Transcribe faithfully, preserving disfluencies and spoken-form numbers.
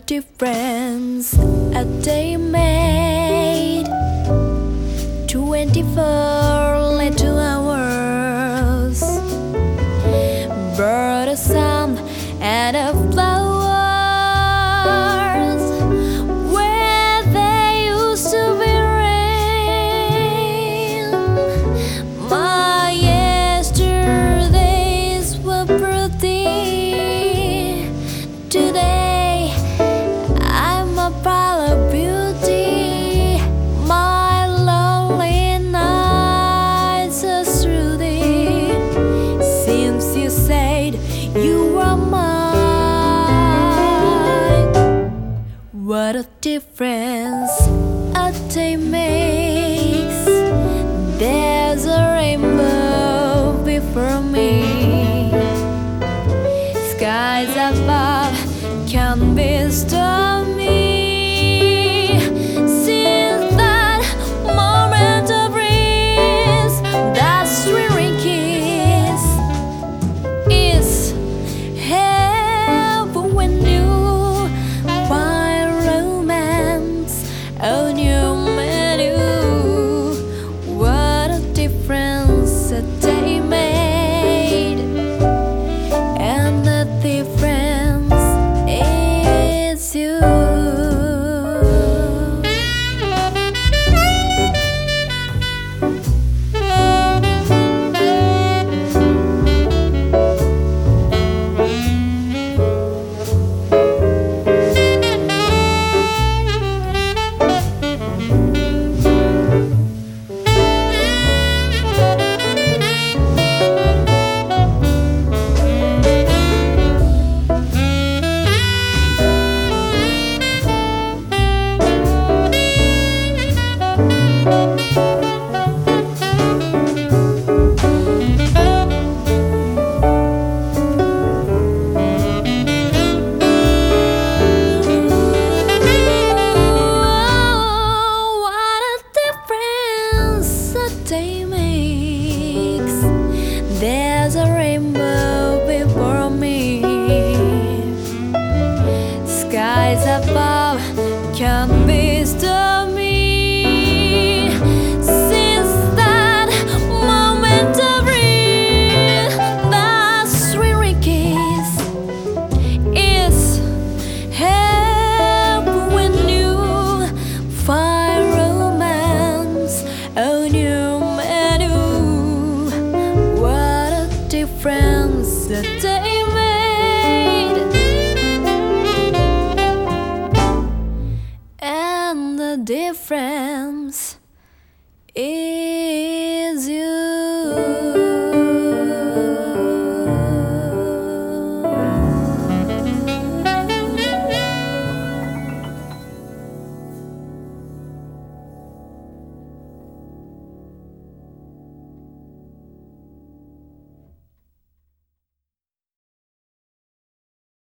difference a day made. Twenty-four little hours brought a sun and a flowers where there used to be rain. My yesterdays were pretty. Today I'm a pile of beauty. My lonely nights are through thee. Since you said you are mine, what a difference a day makes. There's a rainbow before me. Skies above can be stormy. Since that moment of breeze, that thrilling kiss is heaven when you find romance on your menu. What a difference a day made, and the difference is you. Day makes. There's a rainbow before me. Skies above can be stormy. Since that moment of real, that thrilling kiss is heaven when you find romance on your menu. What a difference a day made, and the difference is